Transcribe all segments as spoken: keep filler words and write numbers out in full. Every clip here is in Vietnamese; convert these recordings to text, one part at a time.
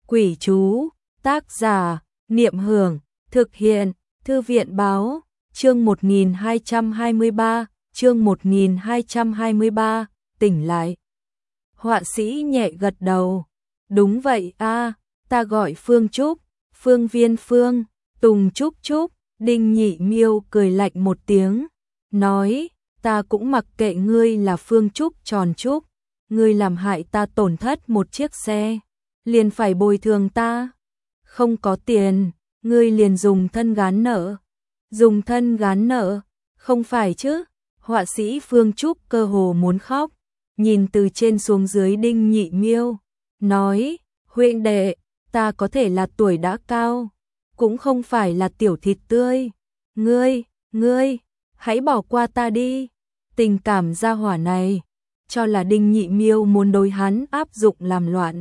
Quỷ chú, tác giả, Niệm Hưởng, thực hiện, Thư viện báo, chương một nghìn hai trăm hai mươi ba, chương một nghìn hai trăm hai mươi ba, tỉnh lại. Họa sĩ nhẹ gật đầu, đúng vậy a, ta gọi Phương Trúc, Phương Viên Phương, Tùng Trúc Trúc. Đinh Nhị Miêu cười lạnh một tiếng, nói, ta cũng mặc kệ ngươi là Phương Trúc Tròn Trúc, ngươi làm hại ta tổn thất một chiếc xe, liền phải bồi thường ta. Không có tiền, ngươi liền dùng thân gán nợ. Dùng thân gán nợ, không phải chứ? Họa sĩ Phương Trúc cơ hồ muốn khóc, nhìn từ trên xuống dưới Đinh Nhị Miêu, nói, huynh đệ, ta có thể là tuổi đã cao, cũng không phải là tiểu thịt tươi. Ngươi, ngươi, hãy bỏ qua ta đi. Tình cảm gia hỏa này, cho là Đinh Nhị Miêu muốn đối hắn áp dụng làm loạn.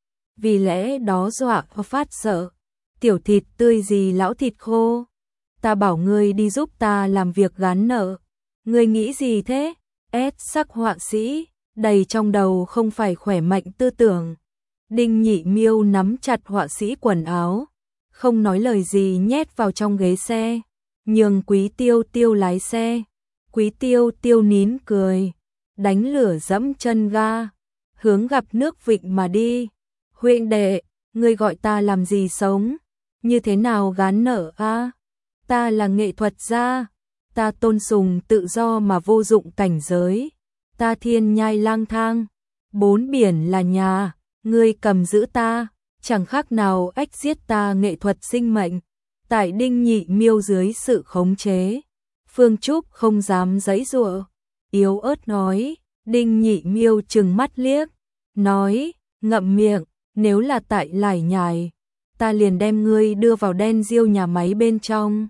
Vì lẽ đó dọa và phát sợ. Tiểu thịt tươi gì lão thịt khô. Ta bảo ngươi đi giúp ta làm việc gán nợ. Ngươi nghĩ gì thế? Ép sắc họa sĩ, đầy trong đầu không phải khỏe mạnh tư tưởng. Đinh Nhị Miêu nắm chặt họa sĩ quần áo, không nói lời gì nhét vào trong ghế xe, nhường Quý Tiêu Tiêu lái xe. Quý Tiêu Tiêu nín cười, đánh lửa dẫm chân ga, hướng gặp nước Vịnh mà đi. Huynh đệ, ngươi gọi ta làm gì sống? Như thế nào gán nợ a? À? Ta là nghệ thuật gia, ta tôn sùng tự do mà vô dụng cảnh giới. Ta thiên nhai lang thang, bốn biển là nhà, ngươi cầm giữ ta, chẳng khác nào ách giết ta nghệ thuật sinh mệnh. Tại Đinh Nhị Miêu dưới sự khống chế, Phương Trúc không dám giãy giụa, yếu ớt nói. Đinh Nhị Miêu trừng mắt liếc, nói, ngậm miệng, nếu là tại lải nhải, ta liền đem ngươi đưa vào đen diêu nhà máy bên trong.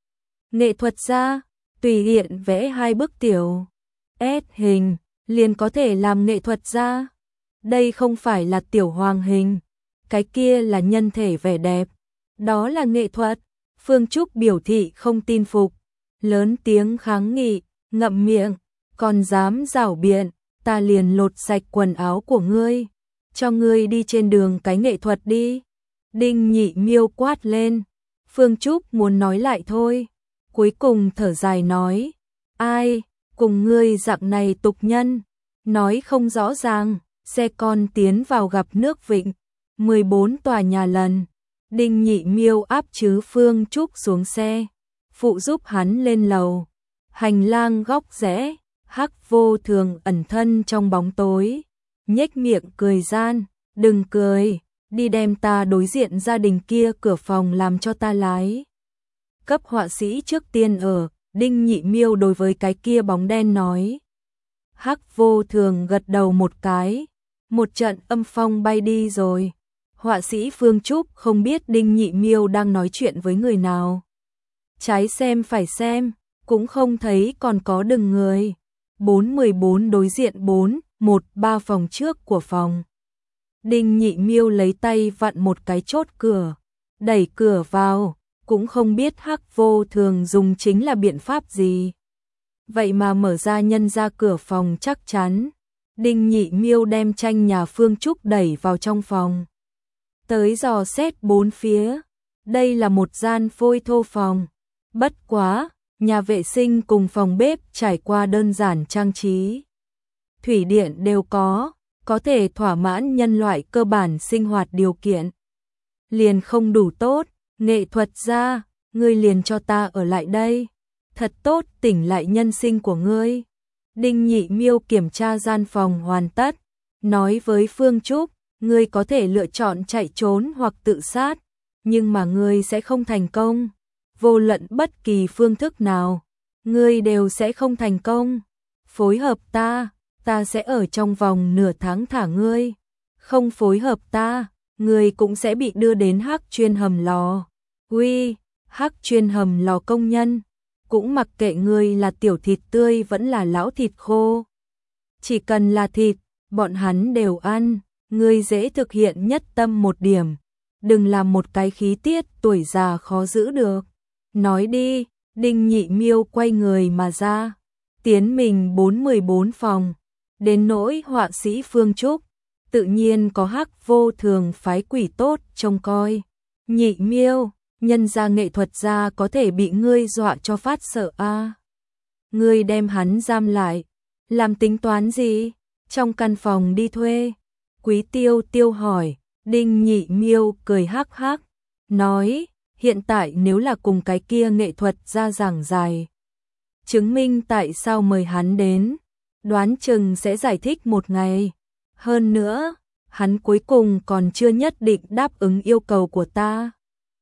Nghệ thuật gia, tùy tiện vẽ hai bức tiểu S hình, liền có thể làm nghệ thuật gia. Đây không phải là tiểu hoàng hình, cái kia là nhân thể vẻ đẹp, đó là nghệ thuật. Phương Trúc biểu thị không tin phục, lớn tiếng kháng nghị, ngậm miệng, còn dám giảo biện, ta liền lột sạch quần áo của ngươi, cho ngươi đi trên đường cái nghệ thuật đi. Đinh Nhị Miêu quát lên. Phương Trúc muốn nói lại thôi, cuối cùng thở dài nói, ai, cùng ngươi dạng này tục nhân, nói không rõ ràng. Xe con tiến vào gặp nước Vịnh, mười bốn tòa nhà lần. Đinh Nhị Miêu áp chứ Phương Trúc xuống xe, phụ giúp hắn lên lầu. Hành lang góc rẽ, Hắc Vô Thường ẩn thân trong bóng tối, nhếch miệng cười gian, đừng cười, đi đem ta đối diện gia đình kia cửa phòng làm cho ta lái. Cấp họa sĩ trước tiên ở, Đinh Nhị Miêu đối với cái kia bóng đen nói. Hắc Vô Thường gật đầu một cái, một trận âm phong bay đi rồi. Họa sĩ Phương Trúc không biết Đinh Nhị Miêu đang nói chuyện với người nào. Trái xem phải xem, cũng không thấy còn có đừng người. bốn mười bốn đối diện bốn, một ba phòng trước của phòng. Đinh Nhị Miêu lấy tay vặn một cái chốt cửa, đẩy cửa vào, cũng không biết Hắc Vô Thường dùng chính là biện pháp gì. Vậy mà mở ra nhân ra cửa phòng chắc chắn. Đinh Nhị Miêu đem tranh nhà Phương Trúc đẩy vào trong phòng, tới dò xét bốn phía. Đây là một gian phôi thô phòng, bất quá, nhà vệ sinh cùng phòng bếp trải qua đơn giản trang trí. Thủy điện đều có, có thể thỏa mãn nhân loại cơ bản sinh hoạt điều kiện. Liền không đủ tốt, nghệ thuật gia, ngươi liền cho ta ở lại đây. Thật tốt tỉnh lại nhân sinh của ngươi. Đinh Nhị Miêu kiểm tra gian phòng hoàn tất, nói với Phương Trúc, ngươi có thể lựa chọn chạy trốn hoặc tự sát, nhưng mà ngươi sẽ không thành công. Vô luận bất kỳ phương thức nào, ngươi đều sẽ không thành công. Phối hợp ta, ta sẽ ở trong vòng nửa tháng thả ngươi. Không phối hợp ta, ngươi cũng sẽ bị đưa đến Hắc chuyên hầm lò. Uy, Hắc chuyên hầm lò công nhân, cũng mặc kệ ngươi là tiểu thịt tươi vẫn là lão thịt khô. Chỉ cần là thịt, bọn hắn đều ăn. Ngươi dễ thực hiện nhất tâm một điểm, đừng làm một cái khí tiết tuổi già khó giữ được. Nói đi. Đinh Nhị Miêu quay người mà ra, tiến mình bốn mười bốn phòng. Đến nỗi họa sĩ Phương Trúc, tự nhiên có Hắc Vô Thường phái quỷ tốt trông coi. Nhị Miêu, nhân gia nghệ thuật gia có thể bị ngươi dọa cho phát sợ a. À. Ngươi đem hắn giam lại, làm tính toán gì? Trong căn phòng đi thuê. Quý Tiêu Tiêu hỏi, Đinh Nhị Miêu cười hắc hắc, nói, hiện tại nếu là cùng cái kia nghệ thuật gia giảng dài, chứng minh tại sao mời hắn đến, đoán chừng sẽ giải thích một ngày. Hơn nữa, hắn cuối cùng còn chưa nhất định đáp ứng yêu cầu của ta.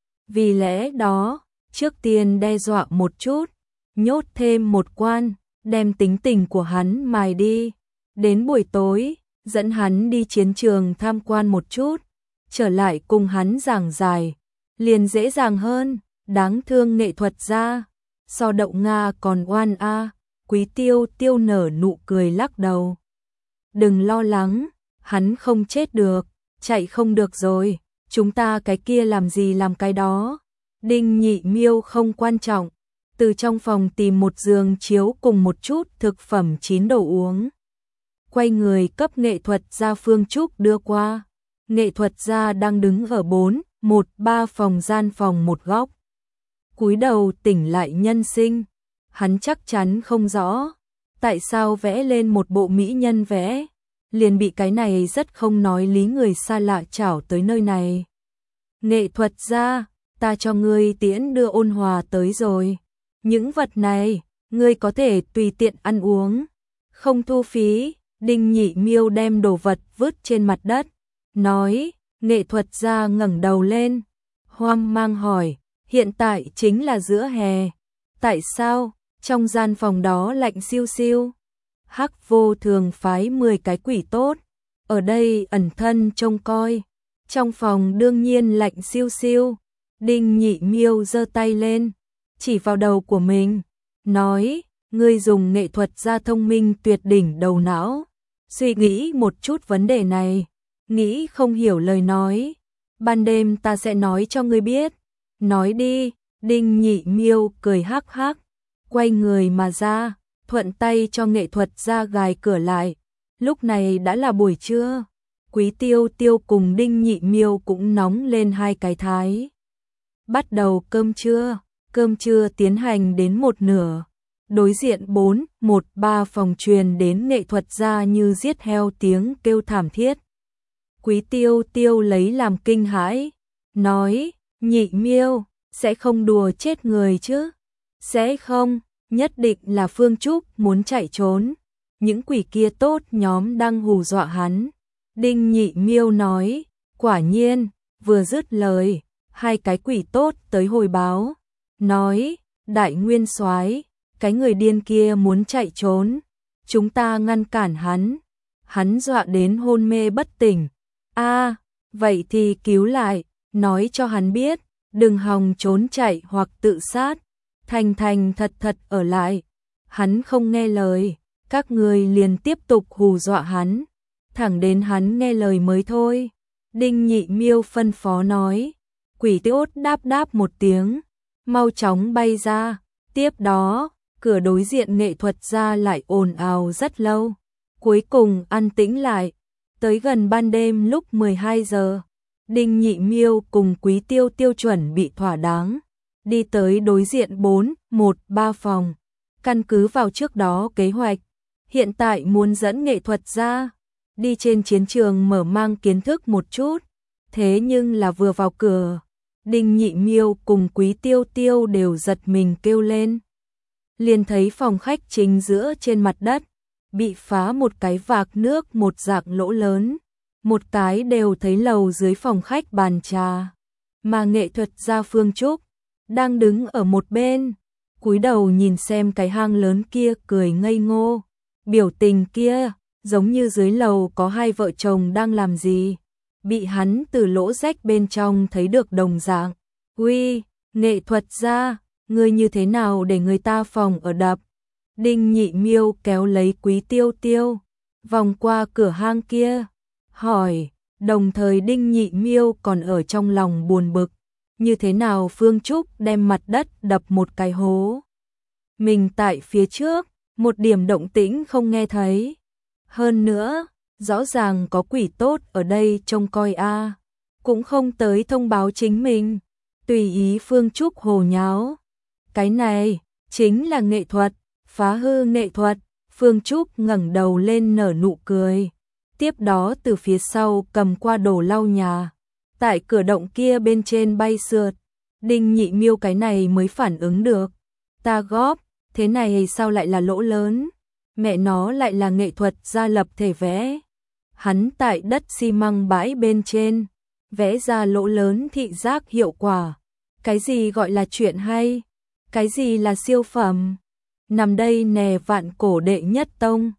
Vì lẽ đó, trước tiên đe dọa một chút, nhốt thêm một quan, đem tính tình của hắn mài đi. Đến buổi tối, dẫn hắn đi chiến trường tham quan một chút, trở lại cùng hắn giảng giải, liền dễ dàng hơn. Đáng thương nghệ thuật gia, so đậu Nga còn oan a. À. Quý Tiêu Tiêu nở nụ cười lắc đầu. Đừng lo lắng, hắn không chết được, chạy không được rồi, chúng ta cái kia làm gì làm cái đó. Đinh Nhị Miêu không quan trọng, từ trong phòng tìm một giường chiếu cùng một chút thực phẩm chín đồ uống. Quay người cấp nghệ thuật gia Phương Trúc đưa qua. Nghệ thuật gia đang đứng ở bốn, một, ba phòng gian phòng một góc. Cúi đầu tỉnh lại nhân sinh, hắn chắc chắn không rõ, tại sao vẽ lên một bộ mỹ nhân vẽ, liền bị cái này rất không nói lý người xa lạ chảo tới nơi này. Nghệ thuật gia, ta cho ngươi tiễn đưa Ôn Hòa tới rồi. Những vật này, ngươi có thể tùy tiện ăn uống, không thu phí. Đinh Nhị Miêu đem đồ vật vứt trên mặt đất, nói, nghệ thuật gia ngẩng đầu lên, hoang mang hỏi, hiện tại chính là giữa hè, tại sao, trong gian phòng đó lạnh siêu siêu? Hắc Vô Thường phái mười cái quỷ tốt, ở đây ẩn thân trông coi, trong phòng đương nhiên lạnh siêu siêu. Đinh Nhị Miêu giơ tay lên, chỉ vào đầu của mình, nói, ngươi dùng nghệ thuật gia thông minh tuyệt đỉnh đầu não, suy nghĩ một chút vấn đề này, nghĩ không hiểu lời nói, ban đêm ta sẽ nói cho ngươi biết. Nói đi. Đinh Nhị Miêu cười hắc hắc, quay người mà ra, thuận tay cho nghệ thuật gia gài cửa lại. Lúc này đã là buổi trưa, Quý Tiêu Tiêu cùng Đinh Nhị Miêu cũng nóng lên hai cái thái. Bắt đầu cơm trưa, cơm trưa tiến hành đến một nửa. Đối diện bốn, một, ba phòng truyền đến nghệ thuật gia như giết heo tiếng kêu thảm thiết. Quý Tiêu Tiêu lấy làm kinh hãi, nói, Nhị Miêu, sẽ không đùa chết người chứ? Sẽ không, nhất định là Phương Trúc muốn chạy trốn. Những quỷ kia tốt nhóm đang hù dọa hắn. Đinh Nhị Miêu nói, quả nhiên, vừa dứt lời, hai cái quỷ tốt tới hồi báo, nói, Đại Nguyên Soái, cái người điên kia muốn chạy trốn, chúng ta ngăn cản hắn, hắn dọa đến hôn mê bất tỉnh. A, à, vậy thì cứu lại, nói cho hắn biết, đừng hòng trốn chạy hoặc tự sát, thành thành thật thật ở lại. Hắn không nghe lời, các người liền tiếp tục hù dọa hắn, thẳng đến hắn nghe lời mới thôi. Đinh Nhị Miêu phân phó nói, quỷ tốt đáp đáp một tiếng, mau chóng bay ra. Tiếp đó, cửa đối diện nghệ thuật gia lại ồn ào rất lâu, cuối cùng an tĩnh lại. Tới gần ban đêm lúc mười hai giờ, Đinh Nhị Miêu cùng Quý Tiêu Tiêu chuẩn bị thỏa đáng, đi tới đối diện bốn, một, ba phòng. Căn cứ vào trước đó kế hoạch, hiện tại muốn dẫn nghệ thuật gia đi trên chiến trường mở mang kiến thức một chút. Thế nhưng là vừa vào cửa, Đinh Nhị Miêu cùng Quý Tiêu Tiêu đều giật mình kêu lên. Liền thấy phòng khách chính giữa trên mặt đất, bị phá một cái vạc nước một dạng lỗ lớn, một cái đều thấy lầu dưới phòng khách bàn trà, mà nghệ thuật gia Phương Trúc đang đứng ở một bên, cúi đầu nhìn xem cái hang lớn kia cười ngây ngô, biểu tình kia giống như dưới lầu có hai vợ chồng đang làm gì, bị hắn từ lỗ rách bên trong thấy được đồng dạng. Uy, nghệ thuật gia, ngươi như thế nào để người ta phòng ở đập? Đinh Nhị Miêu kéo lấy Quý Tiêu Tiêu, vòng qua cửa hang kia, hỏi, đồng thời Đinh Nhị Miêu còn ở trong lòng buồn bực, như thế nào Phương Trúc đem mặt đất đập một cái hố. Mình tại phía trước, một điểm động tĩnh không nghe thấy. Hơn nữa, Rõ ràng có quỷ tốt ở đây trông coi a, cũng không tới thông báo chính mình, tùy ý Phương Trúc hồ nháo. Cái này chính là nghệ thuật, phá hư nghệ thuật. Phương Trúc ngẩng đầu lên nở nụ cười, tiếp đó từ phía sau cầm qua đồ lau nhà, tại cửa động kia bên trên bay sượt. Đinh Nhị Miêu cái này mới phản ứng được, ta góp, thế này sao lại là lỗ lớn, mẹ nó lại là nghệ thuật gia lập thể vẽ. Hắn tại đất xi măng bãi bên trên, vẽ ra lỗ lớn thị giác hiệu quả. Cái gì gọi là chuyện hay? Cái gì là siêu phẩm? Nằm đây nè vạn cổ đệ nhất tông.